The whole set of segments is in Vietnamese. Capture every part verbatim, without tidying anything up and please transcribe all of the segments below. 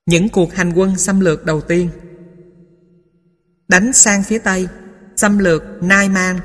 Những cuộc hành quân xâm lược đầu tiên. Đánh sang phía Tây, xâm lược Naiman.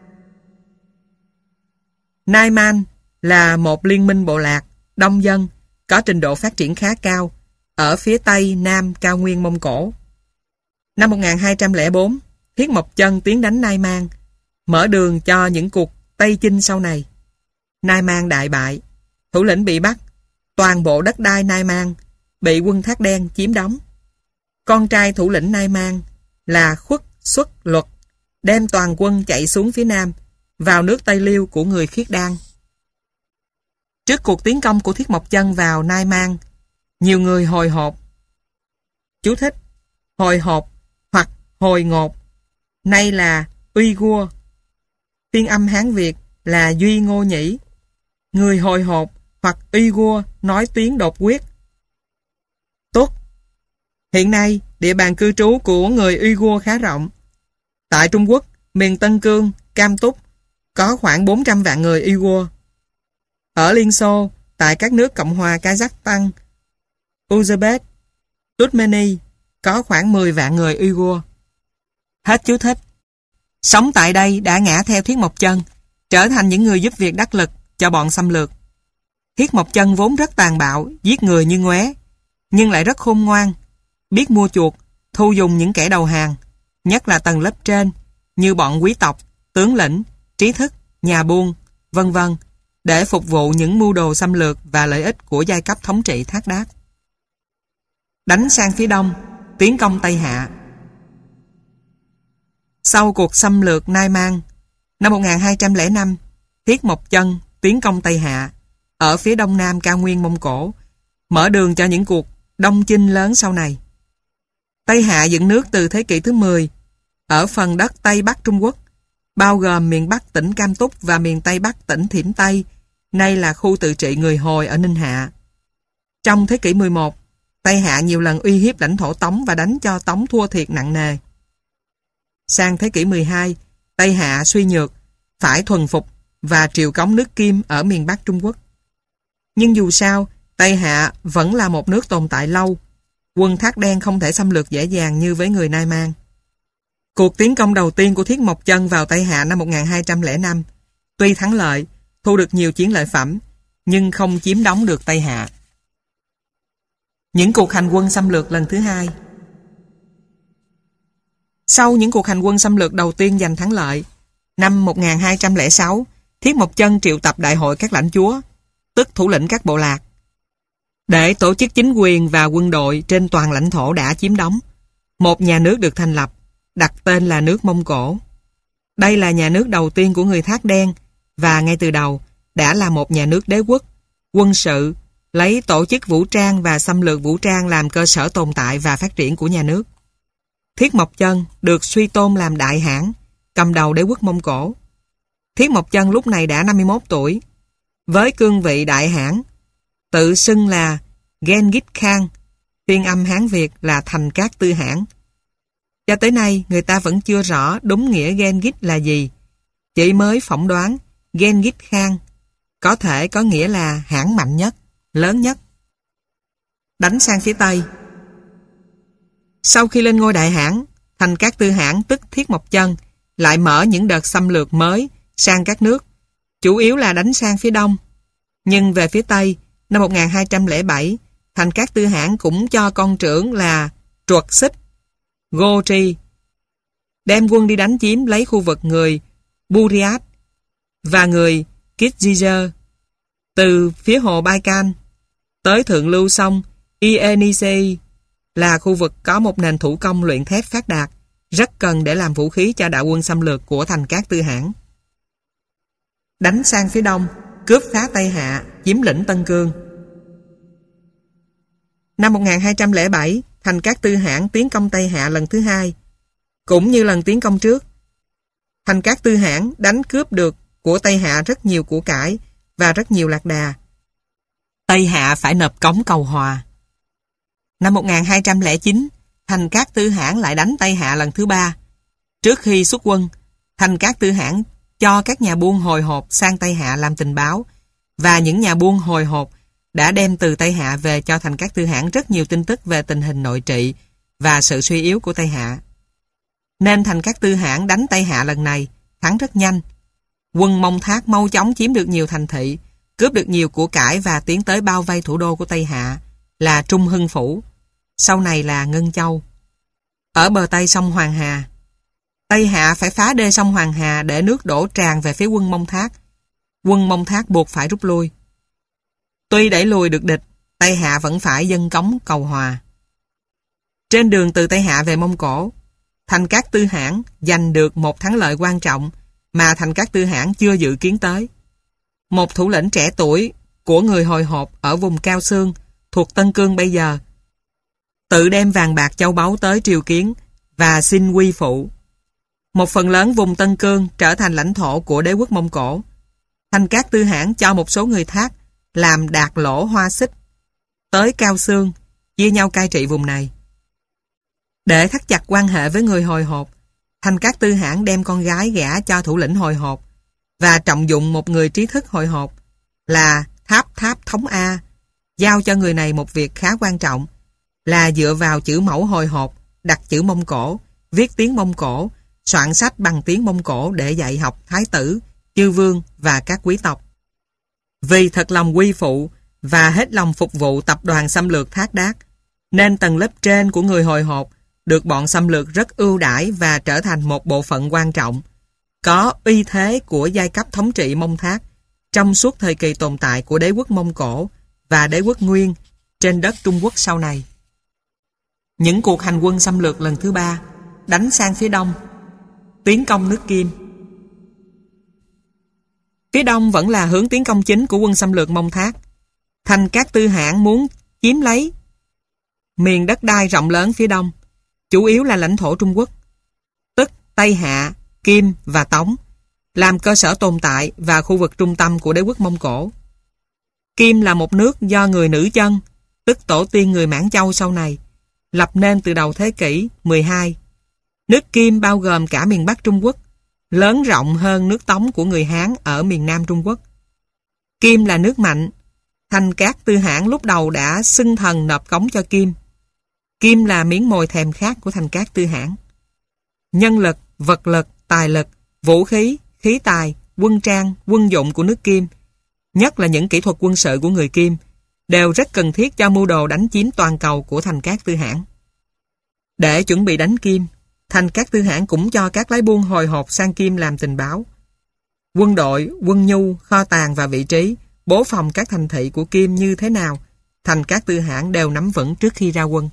Naiman là một liên minh bộ lạc, đông dân, có trình độ phát triển khá cao, ở phía Tây Nam cao nguyên Mông Cổ. Năm một nghìn hai trăm lẻ bốn, Thiết Mộc Chân tiến đánh Naiman, mở đường cho những cuộc Tây chinh sau này. Naiman đại bại, thủ lĩnh bị bắt, toàn bộ đất đai Naiman bị quân Thác Đen chiếm đóng. Con trai thủ lĩnh Naiman là Khuất Xuất Luật đem toàn quân chạy xuống phía Nam, vào nước Tây Liêu của người Khiết Đan. Trước cuộc tiến công của Thiết Mộc Chân vào Naiman, nhiều người hồi hộp. Chú thích: hồi hộp hoặc hồi ngột, nay là Uy-gua, phiên âm Hán Việt là Duy Ngô Nhĩ. Người hồi hộp hoặc Uy-gua nói tiếng đột quyết. Tốt. Hiện nay, địa bàn cư trú của người Uy-gua khá rộng. Tại Trung Quốc, miền Tân Cương, Cam Túc có khoảng bốn trăm vạn người Uy-gua. Ở Liên Xô, tại các nước Cộng hòa Kazakhstan, Uzbek, Turkmeni có khoảng mười vạn người Uy-gua. Hết chú thích. Sống tại đây đã ngã theo Thiết Mộc Chân, trở thành những người giúp việc đắc lực cho bọn xâm lược. Thiết Mộc Chân vốn rất tàn bạo, giết người như ngoé, nhưng lại rất khôn ngoan, biết mua chuộc, thu dùng những kẻ đầu hàng, nhất là tầng lớp trên, như bọn quý tộc, tướng lĩnh, trí thức, nhà buôn, vân vân, để phục vụ những mưu đồ xâm lược và lợi ích của giai cấp thống trị Thác Đác. Đánh sang phía đông, tiến công Tây Hạ. Sau cuộc xâm lược Naiman, năm một nghìn hai trăm lẻ năm, Thiết Mộc Chân tiến công Tây Hạ, ở phía đông nam cao nguyên Mông Cổ, mở đường cho những cuộc đông chinh lớn sau này. Tây Hạ dựng nước từ thế kỷ thứ mười, ở phần đất Tây Bắc Trung Quốc, bao gồm miền Bắc tỉnh Cam Túc và miền Tây Bắc tỉnh Thiểm Tây, nay là khu tự trị người Hồi ở Ninh Hạ. Trong thế kỷ mười một, Tây Hạ nhiều lần uy hiếp lãnh thổ Tống và đánh cho Tống thua thiệt nặng nề. Sang thế kỷ mười hai, Tây Hạ suy nhược, phải thuần phục và triều cống nước Kim ở miền Bắc Trung Quốc. Nhưng dù sao, Tây Hạ vẫn là một nước tồn tại lâu. Quân Thác Đen không thể xâm lược dễ dàng như với người Naiman. Cuộc tiến công đầu tiên của Thiết Mộc Chân vào Tây Hạ năm một nghìn hai trăm lẻ năm, tuy thắng lợi, thu được nhiều chiến lợi phẩm, nhưng không chiếm đóng được Tây Hạ. Những cuộc hành quân xâm lược lần thứ hai. Sau những cuộc hành quân xâm lược đầu tiên giành thắng lợi, năm một nghìn hai trăm lẻ sáu, Thiết Mộc Chân triệu tập đại hội các lãnh chúa, tức thủ lĩnh các bộ lạc, để tổ chức chính quyền và quân đội trên toàn lãnh thổ đã chiếm đóng. Một nhà nước được thành lập, đặt tên là nước Mông Cổ. Đây là nhà nước đầu tiên của người Thác Đen và ngay từ đầu đã là một nhà nước đế quốc, quân sự, lấy tổ chức vũ trang và xâm lược vũ trang làm cơ sở tồn tại và phát triển của nhà nước. Thiết Mộc Chân được suy tôn làm đại hãn, cầm đầu đế quốc Mông Cổ. Thiết Mộc Chân lúc này đã năm mươi mốt tuổi. Với cương vị đại hãn, tự xưng là Genghis Khan, phiên âm Hán Việt là Thành Cát Tư Hãn. Cho tới nay, người ta vẫn chưa rõ đúng nghĩa Genghis là gì. Chỉ mới phỏng đoán Genghis Khan có thể có nghĩa là hãn mạnh nhất, lớn nhất. Đánh sang phía Tây. Sau khi lên ngôi đại hãn, Thành Cát Tư Hãn tức Thiết Mộc Chân lại mở những đợt xâm lược mới sang các nước, chủ yếu là đánh sang phía đông. Nhưng về phía Tây, năm một nghìn hai trăm lẻ bảy, Thành Cát Tư Hãn cũng cho con trưởng là Truật Xích, Gô Tri, đem quân đi đánh chiếm lấy khu vực người Buriat và người Kizilzur, từ phía hồ Baikal tới thượng lưu sông Yenisei, là khu vực có một nền thủ công luyện thép phát đạt, rất cần để làm vũ khí cho đạo quân xâm lược của Thành Cát Tư Hãn. Đánh sang phía đông, cướp phá Tây Hạ, chiếm lĩnh Tân Cương. Năm một nghìn hai trăm lẻ bảy, Thành Cát Tư Hãn tiến công Tây Hạ lần thứ hai. Cũng như lần tiến công trước, Thành Cát Tư Hãn đánh cướp được của Tây Hạ rất nhiều của cải và rất nhiều lạc đà. Tây Hạ phải nộp cống cầu hòa. Năm một nghìn hai trăm lẻ chín, Thành Cát Tư Hãn lại đánh Tây Hạ lần thứ ba. Trước khi xuất quân, Thành Cát Tư Hãn cho các nhà buôn hồi hộp sang Tây Hạ làm tình báo, và những nhà buôn hồi hộp đã đem từ Tây Hạ về cho Thành Cát Tư Hãn rất nhiều tin tức về tình hình nội trị và sự suy yếu của Tây Hạ. Nên Thành Cát Tư Hãn đánh Tây Hạ lần này thắng rất nhanh. Quân Mông Thác mau chóng chiếm được nhiều thành thị, cướp được nhiều của cải và tiến tới bao vây thủ đô của Tây Hạ là Trung Hưng Phủ, sau này là Ngân Châu, ở bờ Tây sông Hoàng Hà. Tây Hạ phải phá đê sông Hoàng Hà để nước đổ tràn về phía quân Mông Thác. Quân Mông Thác buộc phải rút lui. Tuy đẩy lùi được địch, Tây Hạ vẫn phải dâng cống cầu hòa. Trên đường từ Tây Hạ về Mông Cổ, Thành Cát Tư Hãn giành được một thắng lợi quan trọng mà Thành Cát Tư Hãn chưa dự kiến tới. Một thủ lĩnh trẻ tuổi của người Hồi Hộp ở vùng Cao Xương thuộc Tân Cương bây giờ tự đem vàng bạc châu báu tới triều kiến và xin quy phụ. Một phần lớn vùng Tân Cương trở thành lãnh thổ của đế quốc Mông Cổ. Thành Cát Tư Hãn cho một số người Thác làm Đạt Lỗ Hoa Xích tới Cao Xương, chia nhau cai trị vùng này. Để thắt chặt quan hệ với người Hồi Hộp, Thành Cát Tư Hãn đem con gái gả cho thủ lĩnh Hồi Hộp và trọng dụng một người trí thức Hồi Hộp là Tháp Tháp Thống A, giao cho người này một việc khá quan trọng là dựa vào chữ mẫu Hồi Hộp, đặt chữ Mông Cổ, viết tiếng Mông Cổ, soạn sách bằng tiếng Mông Cổ để dạy học thái tử, chư vương và các quý tộc. Vì thật lòng quy phụ và hết lòng phục vụ tập đoàn xâm lược Thác Đát, nên tầng lớp trên của người Hồi Hộp được bọn xâm lược rất ưu đãi và trở thành một bộ phận quan trọng, có uy thế của giai cấp thống trị Mông Thác trong suốt thời kỳ tồn tại của đế quốc Mông Cổ và đế quốc Nguyên trên đất Trung Quốc sau này. Những cuộc hành quân xâm lược lần thứ ba đánh sang phía đông, tiến công nước Kim. Phía đông vẫn là hướng tiến công chính của quân xâm lược Mông Thác. Thành Cát Tư Hãn muốn chiếm lấy miền đất đai rộng lớn phía đông, chủ yếu là lãnh thổ Trung Quốc, tức Tây Hạ, Kim và Tống, làm cơ sở tồn tại và khu vực trung tâm của đế quốc Mông Cổ. Kim là một nước do người nữ chân, tức tổ tiên người Mãn Châu sau này, lập nên từ đầu thế kỷ mười hai. Nước Kim bao gồm cả miền Bắc Trung Quốc, lớn rộng hơn nước Tống của người Hán ở miền Nam Trung Quốc. Kim là nước mạnh. Thành Cát Tư Hãn lúc đầu đã xưng thần nộp cống cho Kim. Kim là miếng mồi thèm khát của Thành Cát Tư Hãn. Nhân lực, vật lực, tài lực, vũ khí, khí tài, quân trang, quân dụng của nước Kim, nhất là những kỹ thuật quân sự của người Kim, đều rất cần thiết cho mưu đồ đánh chiếm toàn cầu của Thành Cát Tư Hãn. Để chuẩn bị đánh Kim, Thành Cát Tư Hãn cũng cho các lái buôn Hồi Hộp sang Kim làm tình báo. Quân đội, quân nhu, kho tàng và vị trí, bố phòng các thành thị của Kim như thế nào, Thành Cát Tư Hãn đều nắm vững trước khi ra quân.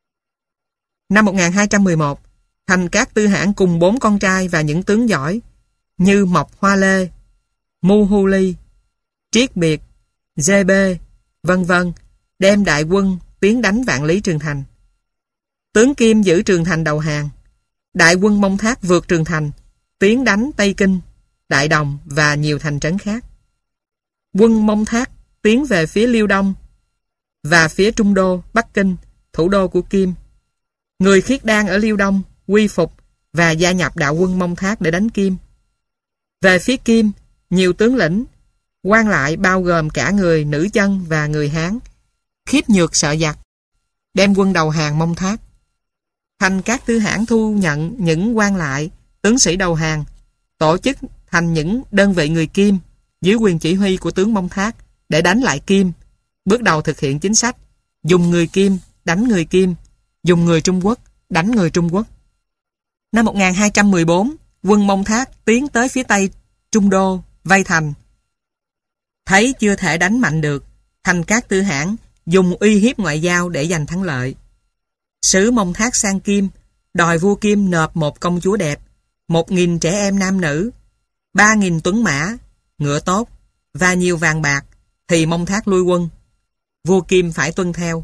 Năm một nghìn hai trăm mười một, Thành Cát Tư Hãn cùng bốn con trai và những tướng giỏi như Mộc Hoa Lê, Mu Hu Ly, Triết Biệt, Dê Bê, vân vân đem đại quân tiến đánh Vạn Lý Trường Thành. Tướng Kim giữ Trường Thành đầu hàng. Đại quân Mông Thác vượt Trường Thành, tiến đánh Tây Kinh, Đại Đồng và nhiều thành trấn khác. Quân Mông Thác tiến về phía Liêu Đông và phía Trung Đô, Bắc Kinh, thủ đô của Kim. Người Khiết Đan ở Liêu Đông quy phục và gia nhập đạo quân Mông Thác để đánh Kim. Về phía Kim, nhiều tướng lĩnh, quan lại bao gồm cả người nữ chân và người Hán, khiếp nhược sợ giặc, đem quân đầu hàng Mông Thác. Thành Cát Tư Hãn thu nhận những quan lại, tướng sĩ đầu hàng, tổ chức thành những đơn vị người Kim dưới quyền chỉ huy của tướng Mông Thác để đánh lại Kim. Bước đầu thực hiện chính sách dùng người Kim đánh người Kim, dùng người Trung Quốc đánh người Trung Quốc. Năm một nghìn hai trăm mười bốn, quân Mông Thác tiến tới phía Tây Trung Đô, vây thành. Thấy chưa thể đánh mạnh được, Thành Cát Tư Hãn dùng uy hiếp ngoại giao để giành thắng lợi. Sứ Mông Thác sang Kim, đòi vua Kim nộp một công chúa đẹp, một nghìn trẻ em nam nữ, ba nghìn tuấn mã, ngựa tốt và nhiều vàng bạc, thì Mông Thác lui quân. Vua Kim phải tuân theo.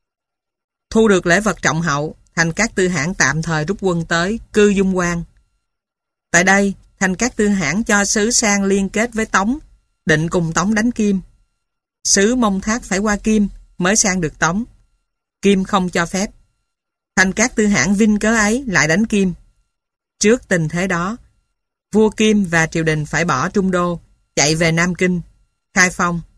Thu được lễ vật trọng hậu, Thành Cát Tư Hãn tạm thời rút quân tới Cư Dung Quan. Tại đây, Thành Cát Tư Hãn cho sứ sang liên kết với Tống, định cùng Tống đánh Kim. Sứ Mông Thác phải qua Kim mới sang được Tống. Kim không cho phép. Thành Cát Tư Hãn vinh cớ ấy lại đánh Kim. Trước tình thế đó, vua Kim và triều đình phải bỏ Trung Đô, chạy về Nam Kinh, Khai Phong.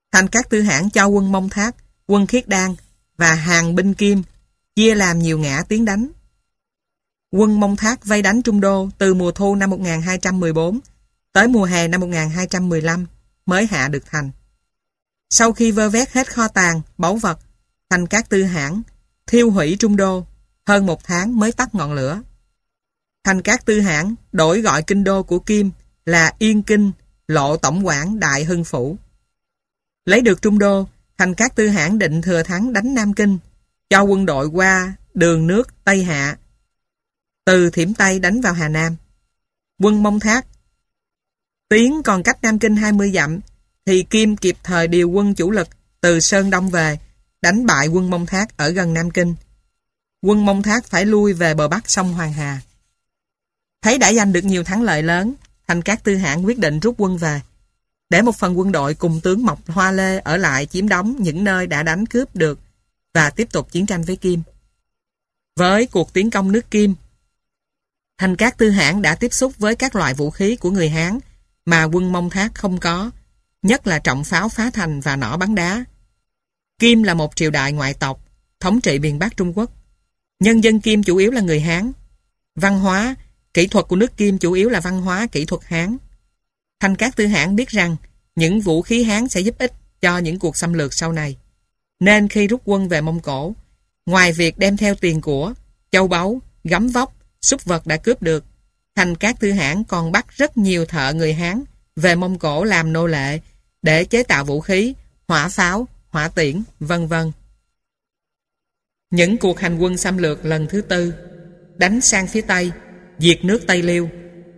Thành Cát Tư Hãn cho quân Mông Thác, quân Khiết Đan và hàng binh Kim chia làm nhiều ngã tiến đánh. Quân Mông Thác vây đánh Trung Đô từ mùa thu năm một nghìn hai trăm mười bốn tới mùa hè năm một nghìn hai trăm mười lăm mới hạ được thành. Sau khi vơ vét hết kho tàng, báu vật, Thành Cát Tư Hãn thiêu hủy Trung Đô, hơn một tháng mới tắt ngọn lửa. Thành Cát Tư Hãn đổi gọi kinh đô của Kim là Yên Kinh, Lộ Tổng quản Đại Hưng Phủ. Lấy được Trung Đô, Thành Cát Tư Hãn định thừa thắng đánh Nam Kinh, cho quân đội qua đường nước Tây Hạ, từ Thiểm Tây đánh vào Hà Nam. Quân Mông Thác tiến còn cách Nam Kinh hai mươi dặm, thì Kim kịp thời điều quân chủ lực từ Sơn Đông về, đánh bại quân Mông Thác ở gần Nam Kinh. Quân Mông Thác phải lui về bờ bắc sông Hoàng Hà. Thấy đã giành được nhiều thắng lợi lớn, Thành Cát Tư Hãn quyết định rút quân về, để một phần quân đội cùng tướng Mộc Hoa Lê ở lại chiếm đóng những nơi đã đánh cướp được và tiếp tục chiến tranh với Kim. Với cuộc tiến công nước Kim, Thành Cát Tư Hãn đã tiếp xúc với các loại vũ khí của người Hán mà quân Mông Thác không có, nhất là trọng pháo phá thành và nỏ bắn đá. Kim là một triều đại ngoại tộc, thống trị miền Bắc Trung Quốc. Nhân dân Kim chủ yếu là người Hán. Văn hóa, kỹ thuật của nước Kim chủ yếu là văn hóa kỹ thuật Hán. Thành Cát Tư Hãn biết rằng những vũ khí Hán sẽ giúp ích cho những cuộc xâm lược sau này. Nên khi rút quân về Mông Cổ, ngoài việc đem theo tiền của, châu báu, gấm vóc, súc vật đã cướp được, Thành Cát Tư Hãn còn bắt rất nhiều thợ người Hán về Mông Cổ làm nô lệ để chế tạo vũ khí, hỏa pháo, hỏa tiễn, vân vân. Những cuộc hành quân xâm lược lần thứ tư, đánh sang phía Tây, diệt nước Tây Liêu.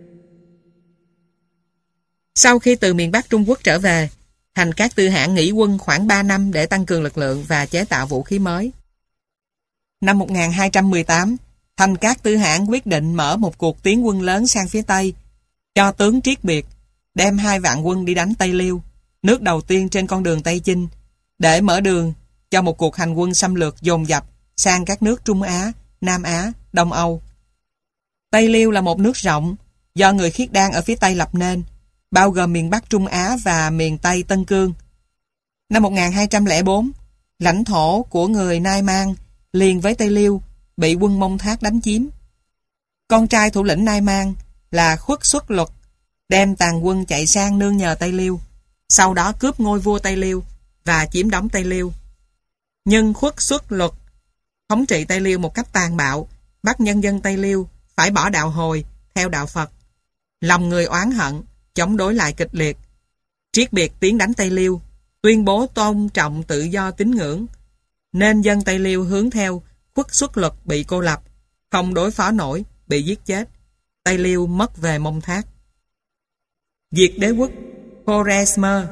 Sau khi từ miền Bắc Trung Quốc trở về, Thành Cát Tư Hãn nghỉ quân khoảng ba năm để tăng cường lực lượng và chế tạo vũ khí mới. Năm một nghìn hai trăm mười tám, Thành Cát Tư Hãn quyết định mở một cuộc tiến quân lớn sang phía Tây, cho tướng Triết Biệt đem hai vạn quân đi đánh Tây Liêu, nước đầu tiên trên con đường Tây Chinh, để mở đường cho một cuộc hành quân xâm lược dồn dập sang các nước Trung Á, Nam Á, Đông Âu. Tây Liêu là một nước rộng do người Khiết Đan ở phía Tây lập nên, bao gồm miền Bắc Trung Á và miền Tây Tân Cương. Năm một nghìn hai trăm lẻ bốn, lãnh thổ của người Nai Mang liền với Tây Liêu bị quân Mông Thác đánh chiếm. Con trai thủ lĩnh Nai Mang là Khuất Xuất Luật đem tàn quân chạy sang nương nhờ Tây Liêu, sau đó cướp ngôi vua Tây Liêu và chiếm đóng Tây Liêu. Nhưng Khuất Xuất Luật thống trị Tây Liêu một cách tàn bạo, bắt nhân dân Tây Liêu phải bỏ đạo Hồi theo đạo Phật. Lòng người oán hận, chống đối lại kịch liệt. Triết Biệt tiến đánh Tây Liêu, tuyên bố tôn trọng tự do tín ngưỡng, nên dân Tây Liêu hướng theo Khuất Xuất Luật bị cô lập, không đối phó nổi, bị giết chết. Tây Liêu mất về Mông Thác. Diệt đế quốc Khorezmer.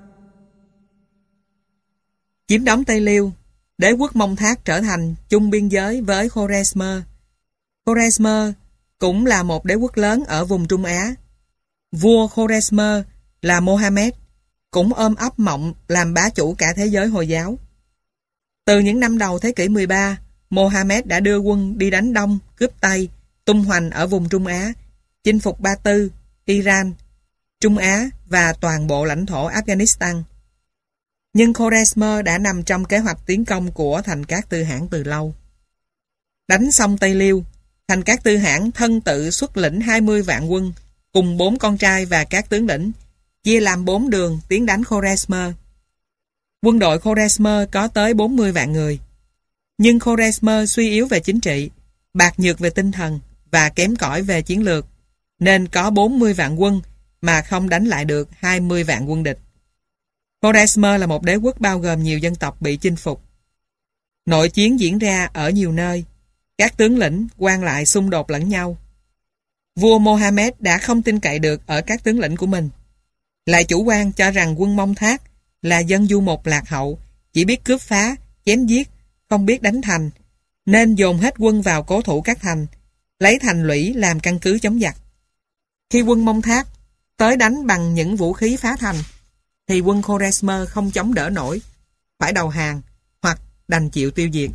Chiếm đóng Tây Liêu, đế quốc Mông Thác trở thành chung biên giới với Khorezmer. Khorezmer cũng là một đế quốc lớn ở vùng Trung Á. Vua Khorezmer là Mohammed, cũng ôm ấp mộng làm bá chủ cả thế giới Hồi giáo. Từ những năm đầu thế kỷ mười ba, Mohammed đã đưa quân đi đánh Đông, cướp Tây, tung hoành ở vùng Trung Á, chinh phục Ba Tư, Iran, Trung Á và toàn bộ lãnh thổ Afghanistan. Nhưng Khorezmer đã nằm trong kế hoạch tiến công của Thành Cát Tư Hãn từ lâu. Đánh xong Tây Liêu, Thành Cát Tư Hãn thân tự xuất lĩnh hai mươi vạn quân, cùng bốn con trai và các tướng lĩnh, chia làm bốn đường tiến đánh Khorezmer. Quân đội Khorezmer có tới bốn mươi vạn người. Nhưng Khorezmer suy yếu về chính trị, bạc nhược về tinh thần và kém cỏi về chiến lược, nên có bốn mươi vạn quân mà không đánh lại được hai mươi vạn quân địch. Khorezmer là một đế quốc bao gồm nhiều dân tộc bị chinh phục. Nội chiến diễn ra ở nhiều nơi, các tướng lĩnh, quan lại xung đột lẫn nhau. Vua Mohammed đã không tin cậy được ở các tướng lĩnh của mình. Lại chủ quan cho rằng quân Mông Thác là dân du mục lạc hậu, chỉ biết cướp phá, chém giết, không biết đánh thành, nên dồn hết quân vào cố thủ các thành, lấy thành lũy làm căn cứ chống giặc. Khi quân Mông Thác tới đánh bằng những vũ khí phá thành, thì quân Khorezmer không chống đỡ nổi, phải đầu hàng hoặc đành chịu tiêu diệt.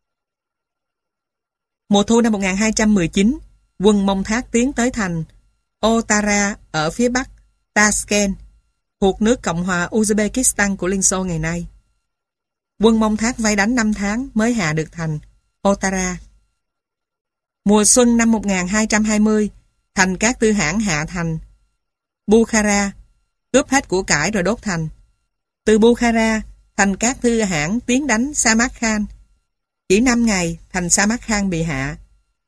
Mùa thu năm một nghìn hai trăm mười chín, quân Mông Thác tiến tới thành Otara ở phía bắc Tashkent, thuộc nước Cộng hòa Uzbekistan của Liên Xô ngày nay. Quân Mông Thác vây đánh năm tháng mới hạ được thành Ottara. Mùa xuân năm một nghìn hai trăm hai mươi, thành Cát Tư Hãn hạ thành Bukhara, cướp hết của cải rồi đốt thành. Từ Bukhara, thành Cát Tư Hãn tiến đánh Samarkand Khan. Chỉ năm ngày, thành Samarkand Khan bị hạ.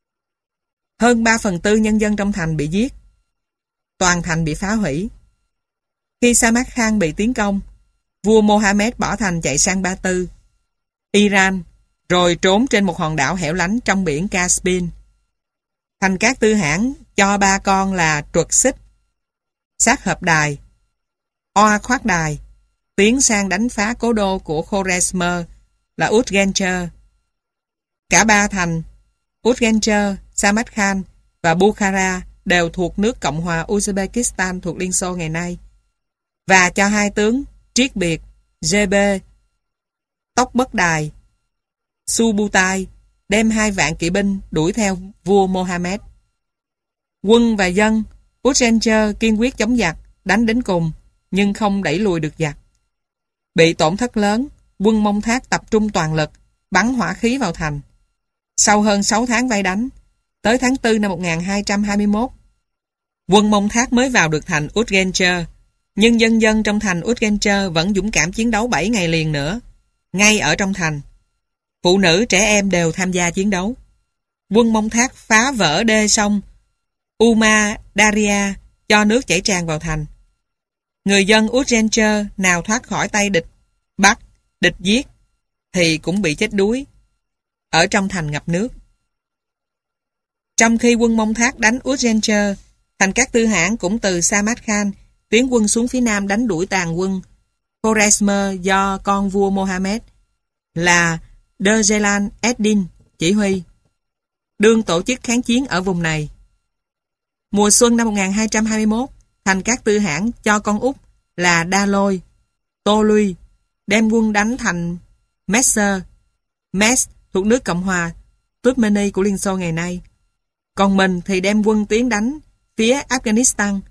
Hơn ba phần tư nhân dân trong thành bị giết. Toàn thành bị phá hủy. Khi Samarkand Khan bị tiến công, vua Mohammed bỏ thành chạy sang Ba Tư, Iran, rồi trốn trên một hòn đảo hẻo lánh trong biển Caspian. Thành Cát Tư Hãn cho ba con là Truật Xích, Sát Hợp Đài, Oa Khoát Đài, tiến sang đánh phá cố đô của Khorezm là Uzgencher. Cả ba thành Uzgencher, Samarkand Khan và Bukhara đều thuộc nước Cộng hòa Uzbekistan thuộc Liên Xô ngày nay, và cho hai tướng Triết Biệt, giê bê, Tóc Bất Đài, Subutai đem hai vạn kỵ binh đuổi theo vua Mohammed. Quân và dân Uzgencher kiên quyết chống giặc, đánh đến cùng, nhưng không đẩy lùi được giặc. Bị tổn thất lớn, quân Mông Thác tập trung toàn lực, bắn hỏa khí vào thành. Sau hơn sáu tháng vây đánh, tới tháng tư năm một nghìn hai trăm hai mươi mốt, quân Mông Thác mới vào được thành Uzgencher, nhưng dân dân trong thành Uzgencher vẫn dũng cảm chiến đấu bảy ngày liền nữa, ngay ở trong thành. Phụ nữ, trẻ em đều tham gia chiến đấu. Quân Mông Thác phá vỡ đê sông Uma Daria, cho nước chảy tràn vào thành. Người dân Uzgencher nào thoát khỏi tay địch bắt, địch giết, thì cũng bị chết đuối. Ở trong thành ngập nước. Trong khi quân Mông Thác đánh Uzgencher, thành Cát Tư Hãn cũng từ Samarkand Khan tiến quân xuống phía nam đánh đuổi tàn quân Khorezm do con vua Mohammed là Djelan Eddin chỉ huy, đương tổ chức kháng chiến ở vùng này. Mùa xuân năm một nghìn hai trăm hai mươi mốt, thành Cát Tư Hãn cho con út là Đa Lôi, Tô Luy đem quân đánh thành Messer, Mes thuộc nước Cộng hòa Turkmeni của Liên Xô ngày nay. Còn mình thì đem quân tiến đánh phía Afghanistan.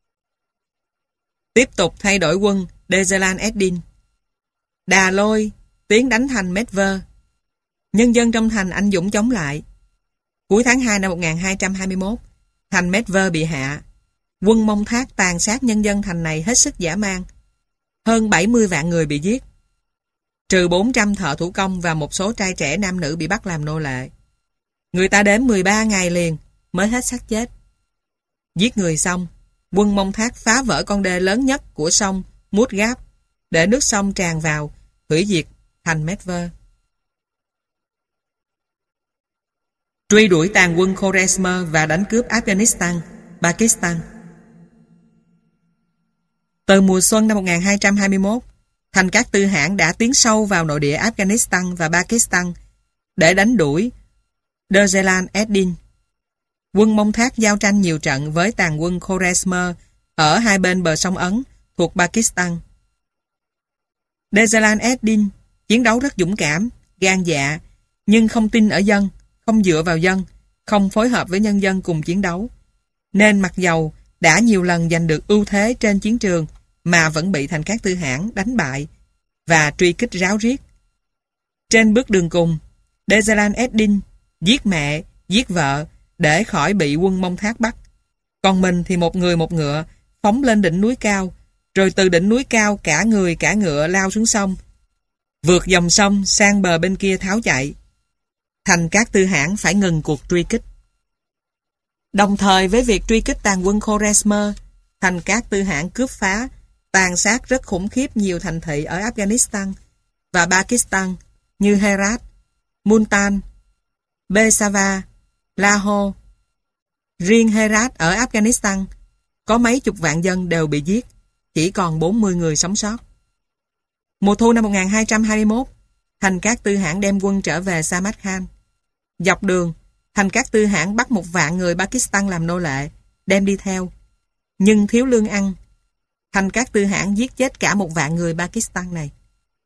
Tiếp tục thay đổi quân Djelan Eddin. Đà Lôi tiến đánh thành Medver. Nhân dân trong thành anh dũng chống lại. Cuối tháng hai năm một nghìn hai trăm hai mươi mốt, thành Medver bị hạ. Quân Mông Thác tàn sát nhân dân thành này hết sức dã man. Hơn bảy mươi vạn người bị giết, trừ bốn trăm thợ thủ công và một số trai trẻ nam nữ bị bắt làm nô lệ. Người ta đếm mười ba ngày liền mới hết xác chết. Giết người xong, quân Mông Thác phá vỡ con đê lớn nhất của sông Mudgab để nước sông tràn vào, hủy diệt thành Medver. Truy đuổi tàn quân Khorezm và đánh cướp Afghanistan, Pakistan. Từ mùa xuân năm một nghìn hai trăm hai mươi mốt, thành Cát Tư Hãn đã tiến sâu vào nội địa Afghanistan và Pakistan để đánh đuổi Djelan Eddin. Quân Mông Thác giao tranh nhiều trận với tàn quân Khorezm ở hai bên bờ sông Ấn thuộc Pakistan. Djelan Eddin chiến đấu rất dũng cảm, gan dạ, nhưng không tin ở dân, không dựa vào dân, không phối hợp với nhân dân cùng chiến đấu. Nên mặc dầu đã nhiều lần giành được ưu thế trên chiến trường mà vẫn bị thành Cát Tư Hãn đánh bại và truy kích ráo riết. Trên bước đường cùng, Djelan Eddin giết mẹ, giết vợ để khỏi bị quân Mông Thác bắt. Còn mình thì một người một ngựa phóng lên đỉnh núi cao, rồi từ đỉnh núi cao cả người cả ngựa lao xuống sông, vượt dòng sông sang bờ bên kia tháo chạy. Thành Cát Tư Hãn phải ngừng cuộc truy kích. Đồng thời với việc truy kích tàn quân Khorezm, thành Cát Tư Hãn cướp phá, tàn sát rất khủng khiếp nhiều thành thị ở Afghanistan và Pakistan như Herat, Multan, Peshawar, Lahore. Riêng Herat ở Afghanistan có mấy chục vạn dân đều bị giết, chỉ còn bốn mươi người sống sót. Mùa thu năm một nghìn hai trăm hai mươi mốt, thành Cát Tư Hãn đem quân trở về Samarkand. Dọc đường, thành Cát Tư Hãn bắt một vạn người Pakistan làm nô lệ, đem đi theo. Nhưng thiếu lương ăn, thành Cát Tư Hãn giết chết cả một vạn người Pakistan này.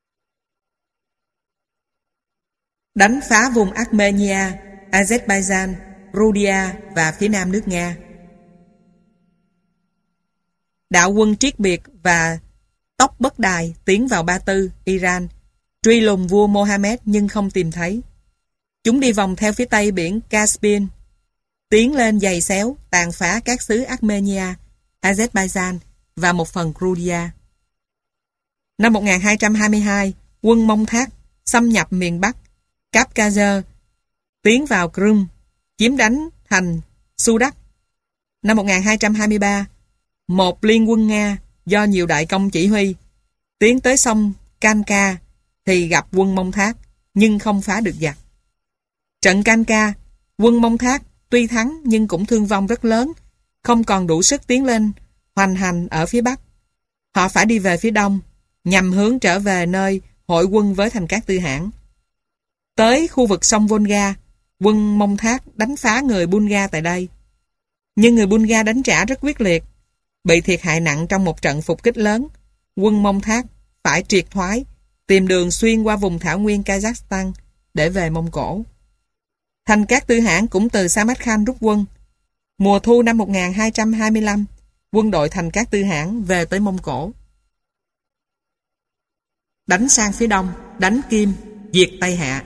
Đánh phá vùng Armenia, Azerbaijan, Rudia và phía nam nước Nga. Đạo quân Triết Biệt và Tốc bất đài tiến vào Ba Tư, Iran, truy lùng vua Mohammed nhưng không tìm thấy. Chúng đi vòng theo phía tây biển Caspian, tiến lên giày xéo, tàn phá các xứ Armenia, Azerbaijan và một phần Georgia. Năm một nghìn hai trăm hai mươi hai, quân Mông Thác xâm nhập miền Bắc, Caucasus, tiến vào Crimea, chiếm đánh thành Sudak. Năm một nghìn hai trăm hai mươi ba, một liên quân Nga do nhiều đại công chỉ huy, tiến tới sông Kanka thì gặp quân Mông Thác, nhưng không phá được giặc. Trận Kanka, quân Mông Thác tuy thắng nhưng cũng thương vong rất lớn, không còn đủ sức tiến lên hoành hành ở phía Bắc. Họ phải đi về phía Đông, nhằm hướng trở về nơi hội quân với Thành Cát Tư Hãn. Tới khu vực sông Volga, quân Mông Thác đánh phá người Bulga tại đây. Nhưng người Bulga đánh trả rất quyết liệt, bị thiệt hại nặng trong một trận phục kích lớn. Quân Mông Thác phải triệt thoái, tìm đường xuyên qua vùng thảo nguyên Kazakhstan để về Mông Cổ. Thành Cát Tư Hãn cũng từ Samarkand rút quân. Mùa thu năm một nghìn hai trăm hai mươi lăm, quân đội Thành Cát Tư Hãn về tới Mông Cổ. Đánh sang phía đông, đánh Kim, diệt Tây Hạ.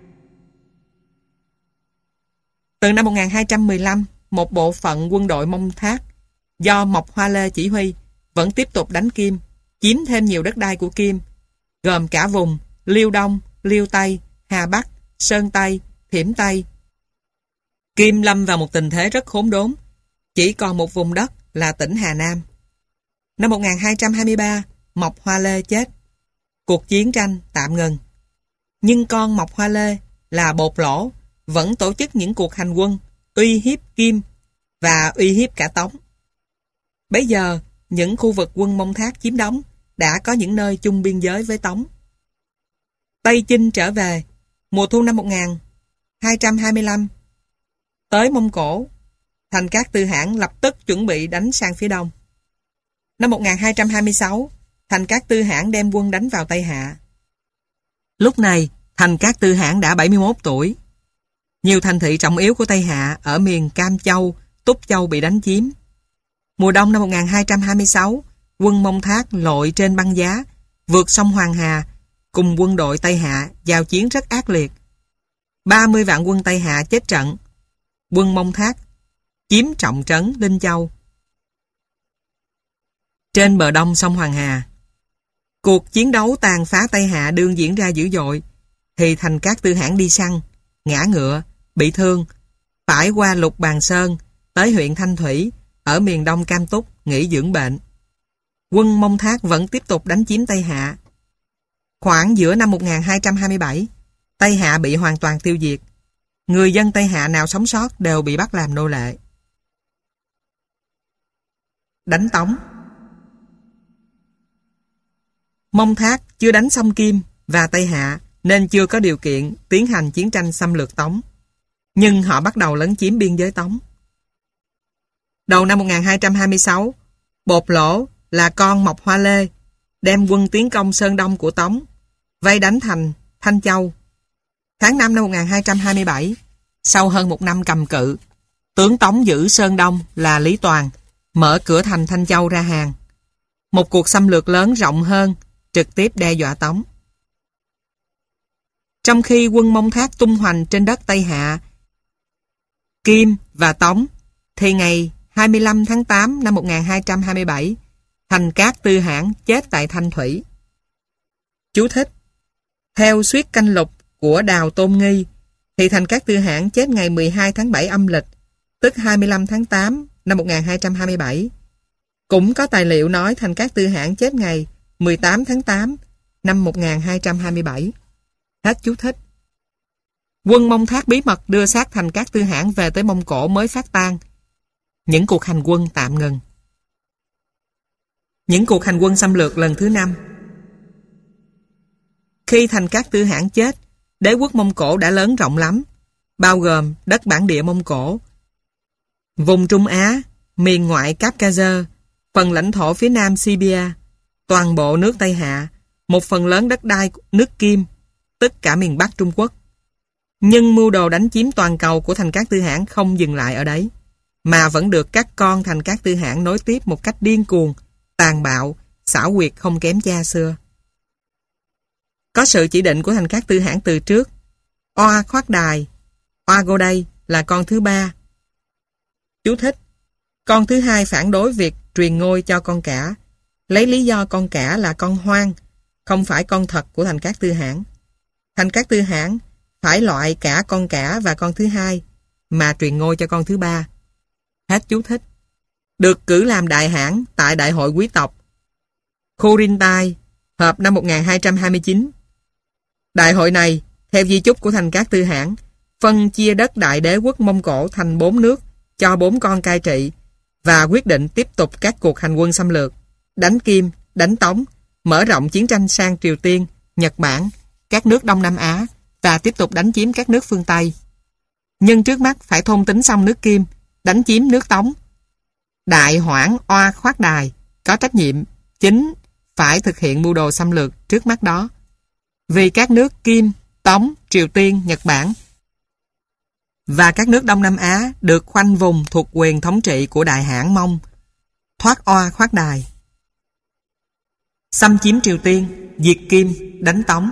Từ năm một nghìn hai trăm mười lăm, một bộ phận quân đội Mông Thác do Mộc Hoa Lê chỉ huy vẫn tiếp tục đánh Kim, chiếm thêm nhiều đất đai của Kim, gồm cả vùng Liêu Đông, Liêu Tây, Hà Bắc, Sơn Tây, Thiểm Tây. Kim lâm vào một tình thế rất khốn đốn, chỉ còn một vùng đất là tỉnh Hà Nam. Năm một nghìn hai trăm hai mươi ba, Mộc Hoa Lê chết. Cuộc chiến tranh tạm ngừng. Nhưng con Mộc Hoa Lê là Bột Lỗ vẫn tổ chức những cuộc hành quân uy hiếp Kim và uy hiếp cả Tống. Bấy giờ, những khu vực quân Mông Thác chiếm đóng đã có những nơi chung biên giới với Tống. Tây Chinh trở về, mùa thu năm một nghìn hai trăm hai mươi lăm, tới Mông Cổ, Thành Cát Tư Hãn lập tức chuẩn bị đánh sang phía đông. Năm một nghìn hai trăm hai mươi sáu, Thành Cát Tư Hãn đem quân đánh vào Tây Hạ. Lúc này, Thành Cát Tư Hãn đã bảy mươi mốt tuổi. Nhiều thành thị trọng yếu của Tây Hạ ở miền Cam Châu, Túc Châu bị đánh chiếm. Mùa đông năm một nghìn hai trăm hai mươi sáu, quân Mông Thác lội trên băng giá, vượt sông Hoàng Hà, cùng quân đội Tây Hạ giao chiến rất ác liệt. ba mươi vạn quân Tây Hạ chết trận. Quân Mông Thác chiếm trọng trấn Linh Châu. Trên bờ đông sông Hoàng Hà, cuộc chiến đấu tàn phá Tây Hạ đương diễn ra dữ dội, thì Thành Cát Tư Hãn đi săn, ngã ngựa, bị thương, phải qua Lục Bàn Sơn, tới huyện Thanh Thủy, ở miền đông Cam Túc, nghỉ dưỡng bệnh. Quân Mông Thác vẫn tiếp tục đánh chiếm Tây Hạ. Khoảng giữa năm một nghìn hai trăm hai mươi bảy, Tây Hạ bị hoàn toàn tiêu diệt. Người dân Tây Hạ nào sống sót đều bị bắt làm nô lệ. Đánh Tống. Mông Thác chưa đánh xong Kim và Tây Hạ nên chưa có điều kiện tiến hành chiến tranh xâm lược Tống. Nhưng họ bắt đầu lấn chiếm biên giới Tống. Đầu năm một nghìn hai trăm hai mươi sáu, Bột Lỗ là con Mộc Hoa Lê đem quân tiến công Sơn Đông của Tống, vây đánh thành Thanh Châu. Tháng năm năm một nghìn hai trăm hai mươi bảy, sau hơn một năm cầm cự, tướng Tống giữ Sơn Đông là Lý Toàn mở cửa thành Thanh Châu ra hàng. Một cuộc xâm lược lớn rộng hơn trực tiếp đe dọa Tống. Trong khi quân Mông Thác tung hoành trên đất Tây Hạ, Kim và Tống, thì ngày hai mươi lăm tháng tám năm một nghìn hai trăm hai mươi bảy, Thành Cát Tư Hãn chết tại Thanh Thủy. Chú thích: theo Suyết Canh Lục của Đào Tôn Nghi, thì Thành Cát Tư Hãn chết ngày mười hai tháng bảy âm lịch, tức hai mươi lăm tháng tám năm một nghìn hai trăm hai mươi bảy. Cũng có tài liệu nói Thành Cát Tư Hãn chết ngày mười tám tháng tám năm một nghìn hai trăm hai mươi bảy. Hết chú thích. Quân Mông Thác bí mật đưa xác Thành Cát Tư Hãn về tới Mông Cổ mới phát tan. Những cuộc hành quân tạm ngừng. Những cuộc hành quân xâm lược lần thứ năm. Khi Thành Cát Tư Hãn chết, đế quốc Mông Cổ đã lớn rộng lắm, bao gồm đất bản địa Mông Cổ, vùng Trung Á, miền ngoại Caucasus, phần lãnh thổ phía nam Siberia, toàn bộ nước Tây Hạ, một phần lớn đất đai nước Kim, tất cả miền Bắc Trung Quốc. Nhưng mưu đồ đánh chiếm toàn cầu của Thành Cát Tư Hãn không dừng lại ở đấy, mà vẫn được các con Thành Cát Tư Hãn nối tiếp một cách điên cuồng, tàn bạo xảo quyệt không kém cha xưa. Có sự chỉ định của thành các tư hãng từ trước. Oa Khoát Đài, Oagodai là con thứ ba. Chú thích: con thứ hai phản đối việc truyền ngôi cho con cả, lấy lý do con cả là con hoang, không phải con thật của thành các tư hãng. Thành các tư hãng phải loại cả con cả và con thứ hai mà truyền ngôi cho con thứ ba. Hết chú thích. Được cử làm đại hãng tại Đại hội quý tộc Kurintai họp năm một nghìn hai trăm hai mươi chín. Đại hội này, theo di chúc của thành các tư hãng, phân chia đất Đại đế quốc Mông Cổ thành bốn nước cho bốn con cai trị và quyết định tiếp tục các cuộc hành quân xâm lược, đánh Kim, đánh Tống, mở rộng chiến tranh sang Triều Tiên, Nhật Bản, các nước Đông Nam Á và tiếp tục đánh chiếm các nước phương Tây. Nhưng trước mắt phải thôn tính xong nước Kim, đánh chiếm nước Tống. Đại Hoãn Oa Khoát Đài có trách nhiệm chính phải thực hiện mưu đồ xâm lược trước mắt đó. Vì các nước Kim, Tống, Triều Tiên, Nhật Bản và các nước Đông Nam Á được khoanh vùng thuộc quyền thống trị của Đại Hãn Mông, thoát Oa Khoát Đài. Xâm chiếm Triều Tiên, diệt Kim, đánh Tống.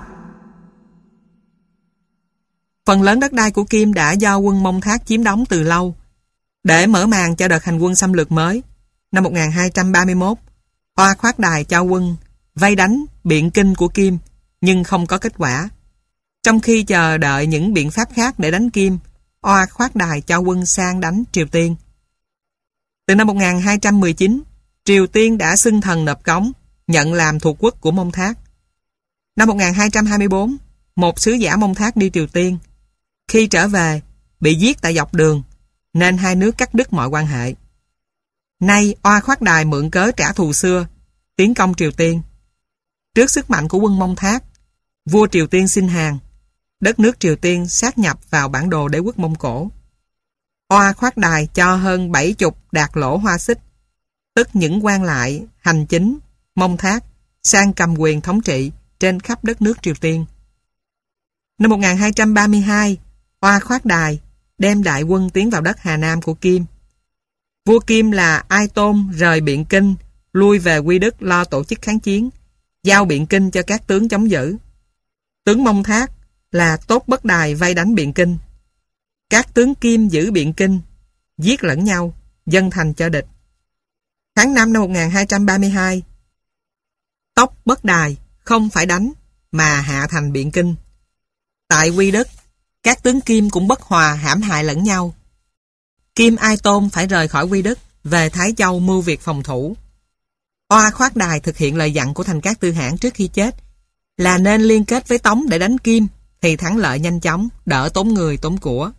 Phần lớn đất đai của Kim đã do quân Mông Thác chiếm đóng từ lâu. Để mở màn cho đợt hành quân xâm lược mới, năm một nghìn hai trăm ba mươi mốt, Oa Khoát Đài cho quân vây đánh Biện Kinh của Kim, nhưng không có kết quả. Trong khi chờ đợi những biện pháp khác để đánh Kim, Oa Khoát Đài cho quân sang đánh Triều Tiên. Từ năm một nghìn hai trăm mười chín, Triều Tiên đã xưng thần nộp cống, nhận làm thuộc quốc của Mông Thác. Năm một nghìn hai trăm hai mươi bốn, một sứ giả Mông Thác đi Triều Tiên. Khi trở về, bị giết tại dọc đường, nên hai nước cắt đứt mọi quan hệ. Nay, Oa Khoát Đài mượn cớ trả thù xưa, tiến công Triều Tiên. Trước sức mạnh của quân Mông Thác, vua Triều Tiên xin hàng, đất nước Triều Tiên sát nhập vào bản đồ đế quốc Mông Cổ. Oa Khoát Đài cho hơn bảy chục đạt lỗ hoa xích, tức những quan lại, hành chính, Mông Thác, sang cầm quyền thống trị trên khắp đất nước Triều Tiên. Năm một nghìn hai trăm ba mươi hai, Oa Khoát Đài đem đại quân tiến vào đất Hà Nam của Kim. Vua Kim là Ai Tôn rời Biện Kinh, lui về Quy Đức lo tổ chức kháng chiến, giao Biện Kinh cho các tướng chống giữ. Tướng Mông Thác là Tốt Bất Đài vây đánh Biện Kinh. Các tướng Kim giữ Biện Kinh, giết lẫn nhau, dâng thành cho địch. Tháng năm năm một nghìn hai trăm ba mươi hai, Tốt Bất Đài không phải đánh mà hạ thành Biện Kinh. Tại Quy Đức, các tướng Kim cũng bất hòa hãm hại lẫn nhau. Kim Ai Tôn phải rời khỏi Quy Đức, về Thái Châu mưu việc phòng thủ. Oa Khoát Đài thực hiện lời dặn của thành các tư hãng trước khi chết là nên liên kết với Tống để đánh Kim thì thắng lợi nhanh chóng, đỡ tốn người tốn của.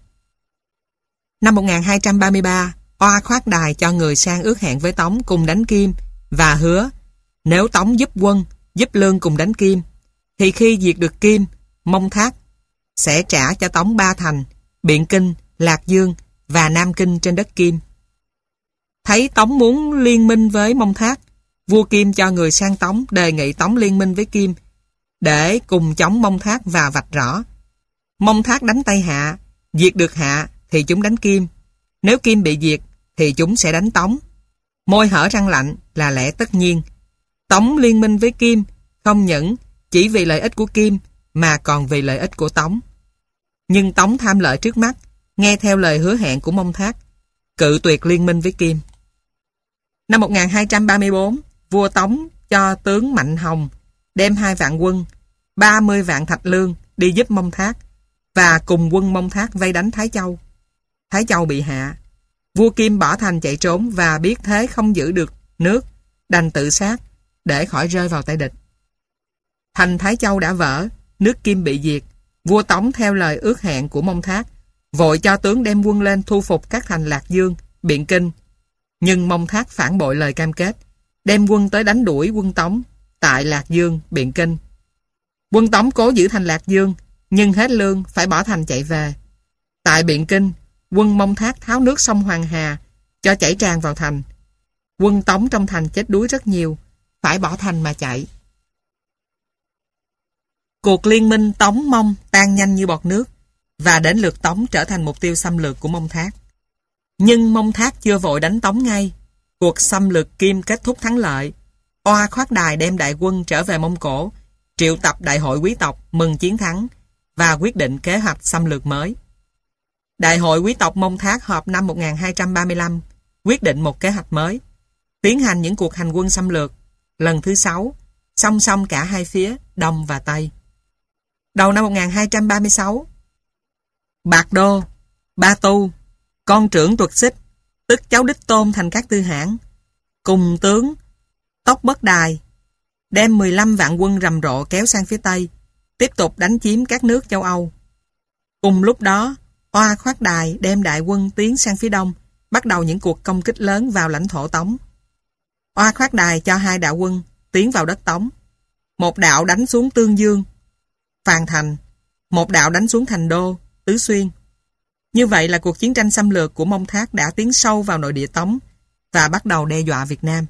Năm một nghìn hai trăm ba mươi ba, Oa Khoát Đài cho người sang ước hẹn với Tống cùng đánh Kim và hứa nếu Tống giúp quân, giúp lương cùng đánh Kim thì khi diệt được Kim, Mông Thác sẽ trả cho Tống ba thành, Biện Kinh, Lạc Dương và Nam Kinh trên đất Kim. Thấy Tống muốn liên minh với Mông Thác, vua Kim cho người sang Tống đề nghị Tống liên minh với Kim để cùng chống Mông Thác và vạch rõ. Mông Thác đánh Tây Hạ, diệt được Hạ thì chúng đánh Kim. Nếu Kim bị diệt thì chúng sẽ đánh Tống. Môi hở răng lạnh là lẽ tất nhiên. Tống liên minh với Kim không những chỉ vì lợi ích của Kim mà còn vì lợi ích của Tống. Nhưng Tống tham lợi trước mắt, nghe theo lời hứa hẹn của Mông Thác, cự tuyệt liên minh với Kim. Năm một nghìn hai trăm ba mươi bốn, vua Tống cho tướng Mạnh Hồng đem hai vạn quân, ba mươi vạn thạch lương đi giúp Mông Thác và cùng quân Mông Thác vây đánh Thái Châu. Thái Châu bị hạ. Vua Kim bỏ thành chạy trốn và biết thế không giữ được nước, đành tự sát để khỏi rơi vào tay địch. Thành Thái Châu đã vỡ, nước Kim bị diệt. Vua Tống theo lời ước hẹn của Mông Thác, vội cho tướng đem quân lên thu phục các thành Lạc Dương, Biện Kinh. Nhưng Mông Thác phản bội lời cam kết, đem quân tới đánh đuổi quân Tống tại Lạc Dương, Biện Kinh. Quân Tống cố giữ thành Lạc Dương, nhưng hết lương phải bỏ thành chạy về. Tại Biện Kinh, quân Mông Thác tháo nước sông Hoàng Hà cho chảy tràn vào thành. Quân Tống trong thành chết đuối rất nhiều, phải bỏ thành mà chạy. Cuộc liên minh Tống Mông tan nhanh như bọt nước và đến lượt Tống trở thành mục tiêu xâm lược của Mông Thác. Nhưng Mông Thác chưa vội đánh Tống ngay. Cuộc xâm lược Kim kết thúc thắng lợi. Oa Khoát Đài đem đại quân trở về Mông Cổ, triệu tập đại hội quý tộc mừng chiến thắng và quyết định kế hoạch xâm lược mới. Đại hội quý tộc Mông Thác họp năm một nghìn hai trăm ba mươi lăm, quyết định một kế hoạch mới, tiến hành những cuộc hành quân xâm lược lần thứ sáu, song song cả hai phía Đông và Tây. Đầu năm một nghìn hai trăm ba mươi sáu, Bạc Đô, Ba Tu, con trưởng Tuật Xích, tức cháu đích tôn Thành Các Tư Hãn, cùng tướng Tốc Bất Đài, đem mười lăm vạn quân rầm rộ kéo sang phía Tây, tiếp tục đánh chiếm các nước châu Âu. Cùng lúc đó, Oa Khoát Đài đem đại quân tiến sang phía Đông, bắt đầu những cuộc công kích lớn vào lãnh thổ Tống. Oa Khoát Đài cho hai đạo quân tiến vào đất Tống. Một đạo đánh xuống Tương Dương, Phàn Thành, một đạo đánh xuống Thành Đô, Tứ Xuyên. Như vậy là cuộc chiến tranh xâm lược của Mông Thác đã tiến sâu vào nội địa Tống và bắt đầu đe dọa Việt Nam.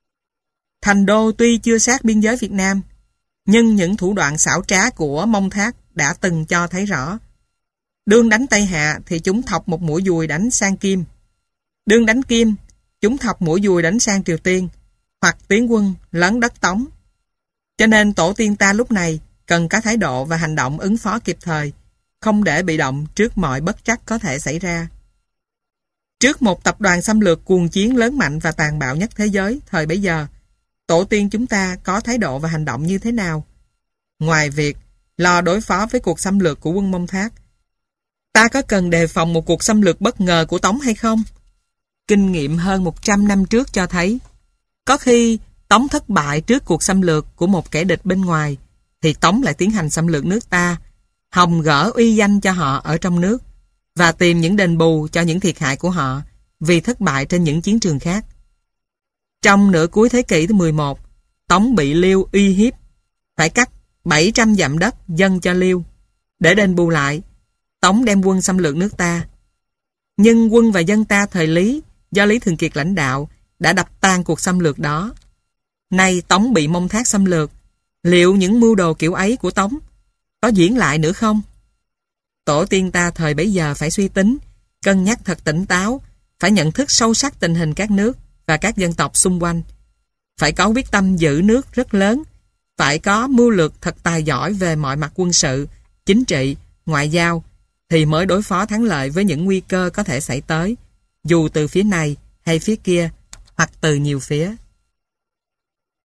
Thành Đô tuy chưa sát biên giới Việt Nam, nhưng những thủ đoạn xảo trá của Mông Thác đã từng cho thấy rõ. Đương đánh Tây Hạ thì chúng thọc một mũi dùi đánh sang Kim. Đương đánh Kim, chúng thọc mũi dùi đánh sang Triều Tiên, hoặc tiến quân lấn đất Tống. Cho nên tổ tiên ta lúc này cần có thái độ và hành động ứng phó kịp thời, không để bị động trước mọi bất trắc có thể xảy ra. Trước một tập đoàn xâm lược cuồng chiến lớn mạnh và tàn bạo nhất thế giới thời bấy giờ, tổ tiên chúng ta có thái độ và hành động như thế nào? Ngoài việc lo đối phó với cuộc xâm lược của quân Mông Thác, ta có cần đề phòng một cuộc xâm lược bất ngờ của Tống hay không? Kinh nghiệm hơn một trăm năm trước cho thấy, có khi Tống thất bại trước cuộc xâm lược của một kẻ địch bên ngoài, thì Tống lại tiến hành xâm lược nước ta, hòng gỡ uy danh cho họ ở trong nước, và tìm những đền bù cho những thiệt hại của họ vì thất bại trên những chiến trường khác. Trong nửa cuối thế kỷ thứ mười một, Tống bị Liêu uy hiếp, phải cắt bảy trăm dặm đất dâng cho Liêu. Để đền bù lại, Tống đem quân xâm lược nước ta. Nhưng quân và dân ta thời Lý, do Lý Thường Kiệt lãnh đạo, đã đập tan cuộc xâm lược đó. Nay Tống bị Mông Thác xâm lược, liệu những mưu đồ kiểu ấy của Tống có diễn lại nữa không? Tổ tiên ta thời bấy giờ phải suy tính, cân nhắc thật tỉnh táo, phải nhận thức sâu sắc tình hình các nước và các dân tộc xung quanh. Phải có quyết tâm giữ nước rất lớn, phải có mưu lược thật tài giỏi về mọi mặt quân sự, chính trị, ngoại giao, thì mới đối phó thắng lợi với những nguy cơ có thể xảy tới, dù từ phía này hay phía kia, hoặc từ nhiều phía.